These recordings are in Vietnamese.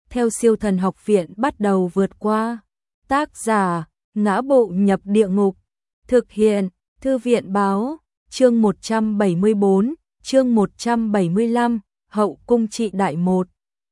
theo Siêu Thần Học Viện bắt đầu vượt qua. Tác giả: Ngã Bộ Nhập Địa Ngục. Thực hiện: Thư viện báo. Chương 174, chương 175, Hậu cung trị đại một.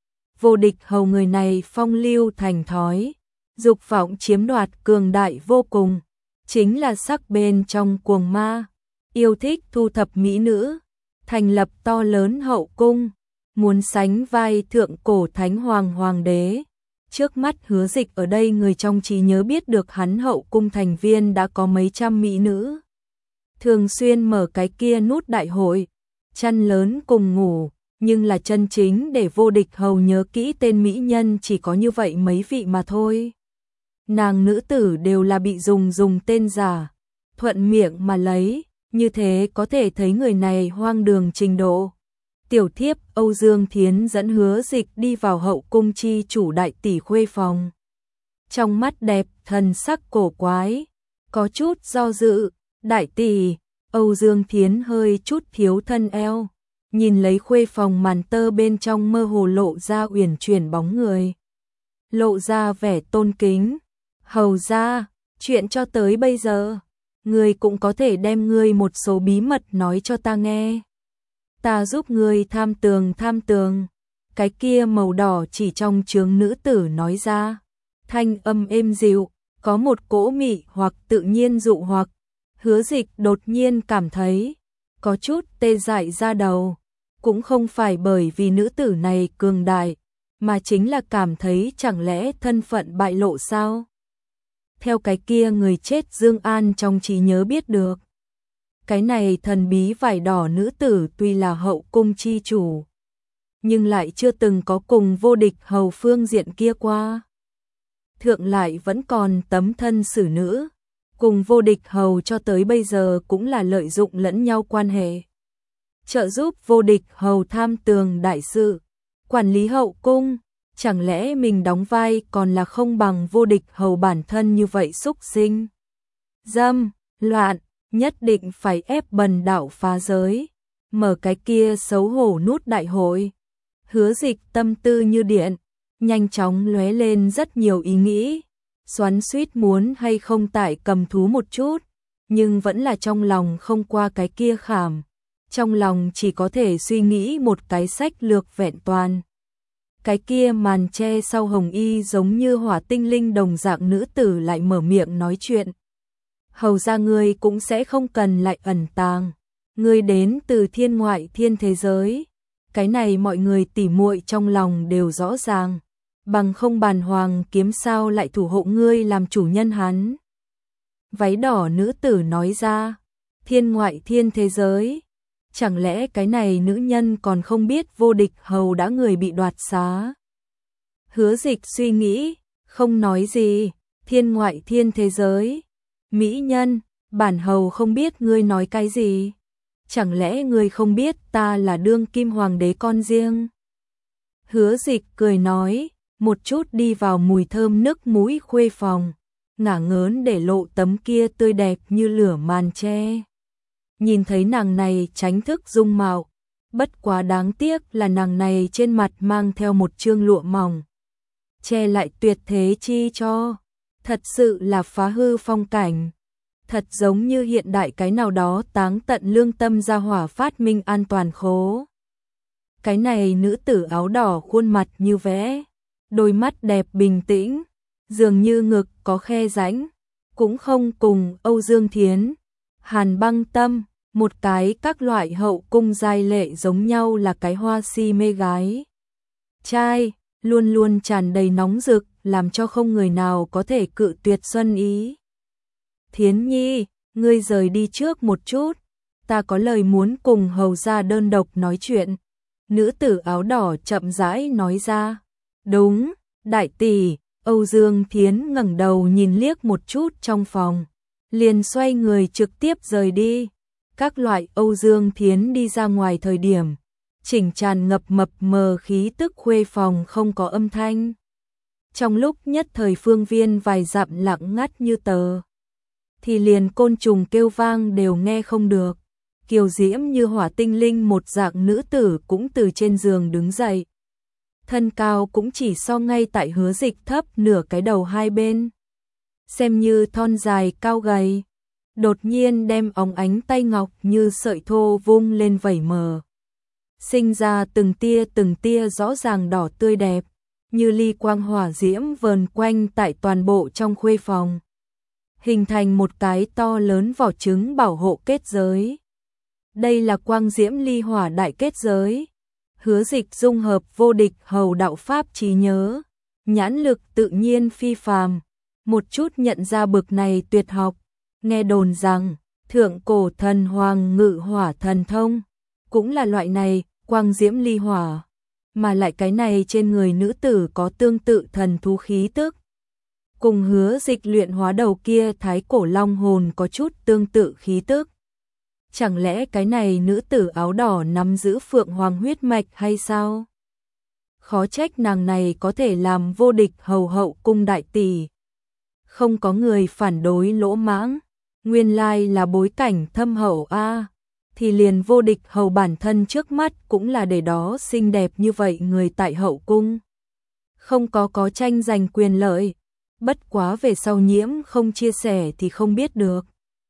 Vô Địch Hầu người này phong lưu thành thói, dục vọng chiếm đoạt cường đại vô cùng, chính là sắc bên trong cuồng ma, yêu thích thu thập mỹ nữ, thành lập to lớn hậu cung, muốn sánh vai thượng cổ thánh hoàng đế. Trước mắt Hứa Dịch ở đây, người trong trí nhớ biết được hắn hậu cung thành viên đã có mấy trăm mỹ nữ. Thường xuyên mở cái kia nút đại hội, chăn lớn cùng ngủ, nhưng là chân chính để Vô Địch Hầu nhớ kỹ tên mỹ nhân chỉ có như vậy mấy vị mà thôi. Nàng nữ tử đều là bị dùng tên giả, thuận miệng mà lấy, như thế có thể thấy người này hoang đường trình độ. Tiểu thiếp Âu Dương Thiến dẫn Hứa Dịch đi vào hậu cung chi chủ đại tỷ khuê phòng. Trong mắt đẹp, thần sắc cổ quái, có chút do dự. Đại tỷ, Âu Dương Thiến hơi chút thiếu thân eo, nhìn lấy khuê phòng màn tơ bên trong mơ hồ lộ ra uyển chuyển bóng người. Lộ ra vẻ tôn kính. Hầu ra, chuyện cho tới bây giờ, ngươi cũng có thể đem ngươi một số bí mật nói cho ta nghe. Ta giúp ngươi tham tường. Cái kia màu đỏ chỉ trong trướng nữ tử nói ra. Thanh âm êm dịu, có một cỗ mị hoặc tự nhiên dụ hoặc. Hứa Dịch đột nhiên cảm thấy có chút tê dại da đầu, cũng không phải bởi vì nữ tử này cường đại, mà chính là cảm thấy chẳng lẽ thân phận bại lộ sao? Theo cái kia người chết Dương An trong trí nhớ biết được, cái này thần bí vải đỏ nữ tử tuy là hậu cung chi chủ, nhưng lại chưa từng có cùng Vô Địch Hầu phương diện kia qua. Thượng lại vẫn còn tấm thân xử nữ, cùng Vô Địch Hầu cho tới bây giờ cũng là lợi dụng lẫn nhau quan hệ. Trợ giúp Vô Địch Hầu tham tường đại sự, quản lý hậu cung, chẳng lẽ mình đóng vai còn là không bằng Vô Địch Hầu bản thân như vậy xúc sinh. Dâm, loạn, nhất định phải ép bần đạo phá giới, mở cái kia xấu hổ nút đại hội. Hứa Dịch tâm tư như điện, nhanh chóng lóe lên rất nhiều ý nghĩ. Xoắn suýt muốn hay không tại cầm thú một chút, nhưng vẫn là trong lòng không qua cái kia khảm. Trong lòng chỉ có thể suy nghĩ một cái sách lược vẹn toàn. Cái kia màn che sau hồng y giống như hỏa tinh linh đồng dạng nữ tử lại mở miệng nói chuyện. Hầu ra ngươi cũng sẽ không cần lại ẩn tàng. Ngươi đến từ thiên ngoại thiên thế giới. Cái này mọi người tỉ muội trong lòng đều rõ ràng. Bằng không Bàn Hoàng kiếm sao lại thủ hộ ngươi làm chủ nhân hắn. Váy đỏ nữ tử nói ra, thiên ngoại thiên thế giới. Chẳng lẽ cái này nữ nhân còn không biết Vô Địch Hầu đã người bị đoạt xá? Hứa Dịch suy nghĩ, không nói gì. Thiên ngoại thiên thế giới. Mỹ nhân, bản hầu không biết ngươi nói cái gì. Chẳng lẽ ngươi không biết ta là đương kim hoàng đế con riêng? Hứa Dịch cười nói, một chút đi vào mùi thơm nức mũi khuê phòng, ngả ngớn để lộ tấm kia tươi đẹp như lửa màn che. Nhìn thấy nàng này tránh thức dung mạo, bất quá đáng tiếc là nàng này trên mặt mang theo một chương lụa mỏng, che lại tuyệt thế chi cho, thật sự là phá hư phong cảnh, thật giống như hiện đại cái nào đó táng tận lương tâm ra hỏa phát minh an toàn khố. Cái này nữ tử áo đỏ khuôn mặt như vẽ, đôi mắt đẹp bình tĩnh, dường như ngực có khe rãnh, cũng không cùng Âu Dương Thiến, Hàn Băng Tâm, một cái các loại hậu cung giai lệ giống nhau là cái hoa si mê gái. Trai, luôn luôn tràn đầy nóng rực, làm cho không người nào có thể cự tuyệt xuân ý. Thiến Nhi, ngươi rời đi trước một chút, ta có lời muốn cùng hầu gia đơn độc nói chuyện. Nữ tử áo đỏ chậm rãi nói ra. Đúng, đại tỷ. Âu Dương Thiến ngẩng đầu nhìn liếc một chút trong phòng, liền xoay người trực tiếp rời đi. Các loại Âu Dương Thiến đi ra ngoài thời điểm, chỉnh tràn ngập mập mờ khí tức khuê phòng không có âm thanh. Trong lúc nhất thời phương viên vài dặm lặng ngắt như tờ, thì liền côn trùng kêu vang đều nghe không được. Kiều diễm như hỏa tinh linh một dạng nữ tử cũng từ trên giường đứng dậy. thân cao cũng chỉ so ngay tại Hứa Dịch thấp nửa cái đầu hai bên. Xem như thon dài cao gầy, đột nhiên đem óng ánh tay ngọc như sợi thô vung lên vẩy mờ. Sinh ra từng tia rõ ràng đỏ tươi đẹp, như ly quang hỏa diễm vờn quanh tại toàn bộ trong khuê phòng, hình thành một cái to lớn vỏ trứng bảo hộ kết giới. Đây là quang diễm ly hỏa đại kết giới. Hứa Dịch dung hợp vô địch hầu đạo pháp trí nhớ, nhãn lực tự nhiên phi phàm, một chút nhận ra bực này tuyệt học. Nghe đồn rằng thượng cổ thần hoàng ngự hỏa thần thông cũng là loại này, quang diễm ly hỏa, mà lại cái này trên người nữ tử có tương tự thần thú khí tức. Cùng Hứa Dịch luyện hóa đầu kia thái cổ long hồn có chút tương tự khí tức. Chẳng lẽ cái này nữ tử áo đỏ nắm giữ phượng hoàng huyết mạch hay sao? Khó trách nàng này có thể làm vô địch hầu hậu cung đại tỷ. Không có người phản đối lỗ mãng, nguyên lai là bối cảnh thâm hậu a. Thì liền vô địch hầu bản thân trước mắt cũng là để đó xinh đẹp như vậy người tại hậu cung. Không có tranh giành quyền lợi, bất quá về sau Nhiễm không chia sẻ thì không biết được.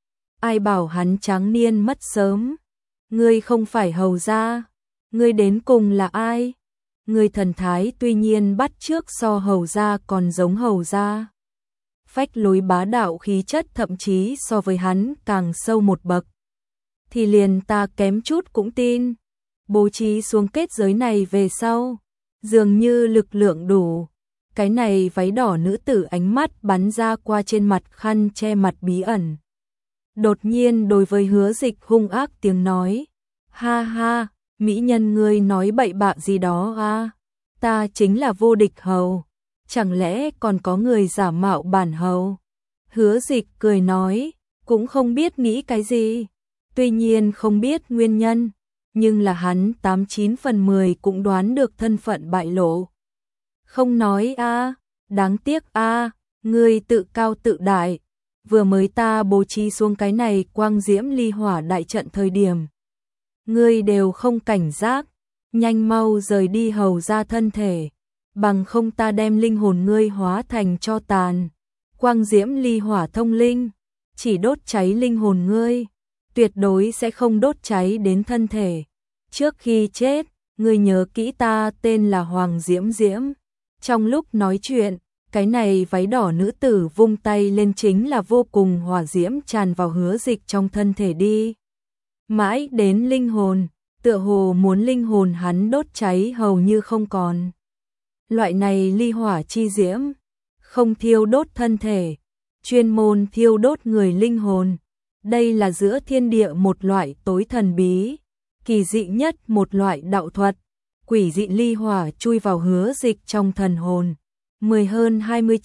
Ai bảo hắn tráng niên mất sớm? Ngươi không phải hầu gia, ngươi đến cùng là ai? Ngươi thần thái tuy nhiên bắt chước so hầu gia còn giống hầu gia. Phách lối bá đạo khí chất thậm chí so với hắn càng sâu một bậc. Thì liền ta kém chút cũng tin. Bố trí xuống kết giới này về sau, dường như lực lượng đủ. Cái này váy đỏ nữ tử ánh mắt bắn ra qua trên mặt khăn che mặt bí ẩn. Đột nhiên đối với Hứa Dịch hung ác tiếng nói. Ha ha, mỹ nhân ngươi nói bậy bạ gì đó à? Ta chính là vô địch hầu. Chẳng lẽ còn có người giả mạo bản hầu? Hứa Dịch cười nói, cũng không biết nghĩ cái gì. Tuy nhiên không biết nguyên nhân, nhưng là hắn 89 phần 10 cũng đoán được thân phận bại lộ. Không nói a, đáng tiếc a, ngươi tự cao tự đại. Vừa mới ta bố trí xuống cái này quang diễm ly hỏa đại trận thời điểm, ngươi đều không cảnh giác, nhanh mau rời đi hầu ra thân thể, bằng không ta đem linh hồn ngươi hóa thành tro tàn. Quang diễm ly hỏa thông linh, chỉ đốt cháy linh hồn ngươi, tuyệt đối sẽ không đốt cháy đến thân thể. Trước khi chết, ngươi nhớ kỹ ta tên là Hoàng Diễm Diễm. Trong lúc nói chuyện, cái này váy đỏ nữ tử vung tay lên chính là vô cùng hỏa diễm tràn vào Hứa Dịch trong thân thể đi. Mãi đến linh hồn, tựa hồ muốn linh hồn hắn đốt cháy hầu như không còn. Loại này ly hỏa chi diễm, không thiêu đốt thân thể, chuyên môn thiêu đốt người linh hồn. Đây là giữa thiên địa một loại tối thần bí, kỳ dị nhất một loại đạo thuật. Quỷ dị ly hỏa chui vào Hứa Dịch trong thần hồn. 10 hơn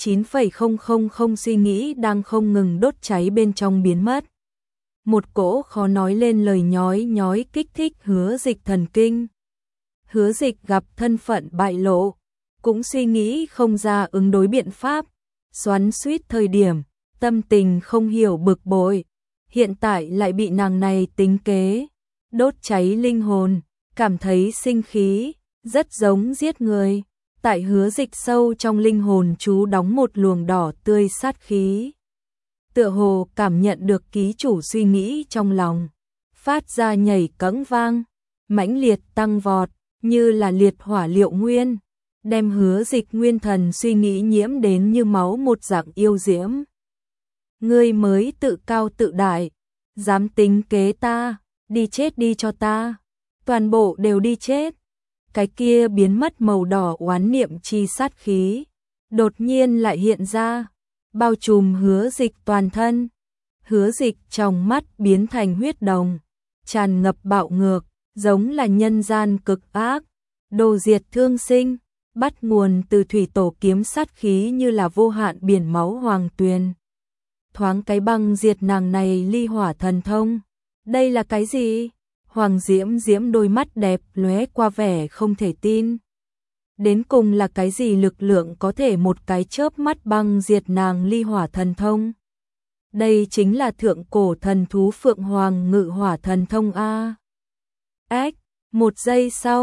29,000 suy nghĩ đang không ngừng đốt cháy bên trong biến mất. Một cỗ khó nói lên lời nhói nhói kích thích Hứa Dịch thần kinh. Hứa Dịch gặp thân phận bại lộ, cũng suy nghĩ không ra ứng đối biện pháp, xoắn xuýt thời điểm, tâm tình không hiểu bực bội, hiện tại lại bị nàng này tính kế, đốt cháy linh hồn, cảm thấy sinh khí, rất giống giết người. Tại Hứa Dịch sâu trong linh hồn chú đóng một luồng đỏ tươi sát khí. Tựa hồ cảm nhận được ký chủ suy nghĩ trong lòng, phát ra nhảy cẫng vang, mãnh liệt tăng vọt, như là liệt hỏa liệu nguyên, đem Hứa Dịch nguyên thần suy nghĩ nhiễm đến như máu một dạng yêu diễm. Ngươi mới tự cao tự đại, dám tính kế ta, đi chết đi cho ta, toàn bộ đều đi chết. Cái kia biến mất màu đỏ oán niệm chi sát khí, đột nhiên lại hiện ra, bao trùm Hứa Dịch toàn thân. Hứa Dịch trong mắt biến thành huyết đồng, tràn ngập bạo ngược, giống là nhân gian cực ác, đồ diệt thương sinh, bắt nguồn từ thủy tổ kiếm sát khí như là vô hạn biển máu hoàng tuyền. Thoáng cái băng diệt nàng này ly hỏa thần thông. Đây là cái gì? Hoàng Diễm Diễm đôi mắt đẹp lóe qua vẻ không thể tin. Đến cùng là cái gì lực lượng có thể một cái chớp mắt băng diệt nàng ly hỏa thần thông? Đây chính là thượng cổ thần thú Phượng Hoàng Ngự Hỏa thần thông a. Ếch, một giây sau,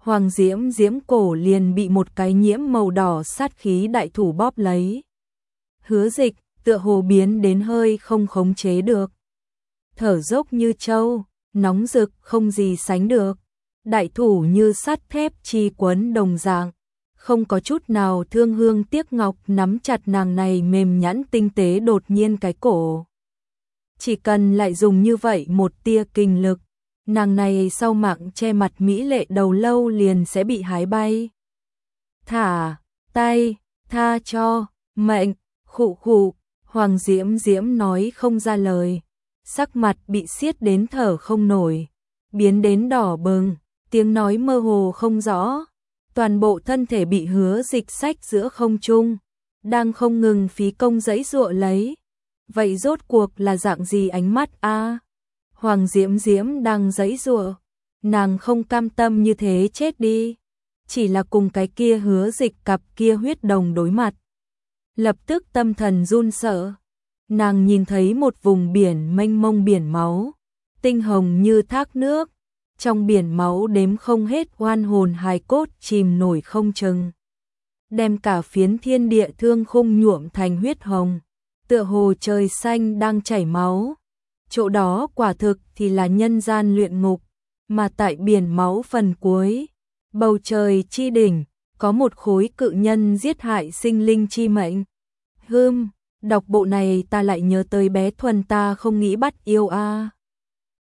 Hoàng Diễm Diễm cổ liền bị một cái nhiễm màu đỏ sát khí đại thủ bóp lấy. Hứa Dịch tựa hồ biến đến hơi không khống chế được. Thở dốc như trâu, nóng rực không gì sánh được. Đại thủ như sắt thép chi quấn đồng dạng, không có chút nào thương hương tiếc ngọc nắm chặt nàng này mềm nhẵn tinh tế đột nhiên cái cổ. Chỉ cần lại dùng như vậy một tia kinh lực, nàng này sau mạng che mặt mỹ lệ đầu lâu liền sẽ bị hái bay. Thả tay, tha cho, mệnh, khụ khụ, Hoàng Diễm Diễm nói không ra lời, sắc mặt bị siết đến thở không nổi, biến đến đỏ bừng, tiếng nói mơ hồ không rõ, toàn bộ thân thể bị Hứa Dịch xách giữa không trung, đang không ngừng phí công giãy giụa lấy. Vậy rốt cuộc là dạng gì ánh mắt a? Hoàng Diễm Diễm đang giãy giụa, nàng không cam tâm như thế chết đi, chỉ là cùng cái kia Hứa Dịch cặp kia huyết đồng đối mặt. Lập tức tâm thần run sợ, nàng nhìn thấy một vùng biển mênh mông biển máu, tinh hồng như thác nước, trong biển máu đếm không hết oan hồn hài cốt chìm nổi không chừng, đem cả phiến thiên địa thương khung nhuộm thành huyết hồng, tựa hồ trời xanh đang chảy máu. Chỗ đó quả thực thì là nhân gian luyện ngục, mà tại biển máu phần cuối, bầu trời chi đỉnh, có một khối cự nhân giết hại sinh linh chi mệnh. Đọc bộ này ta lại nhớ tới bé Thuần ta không nghĩ bắt yêu a.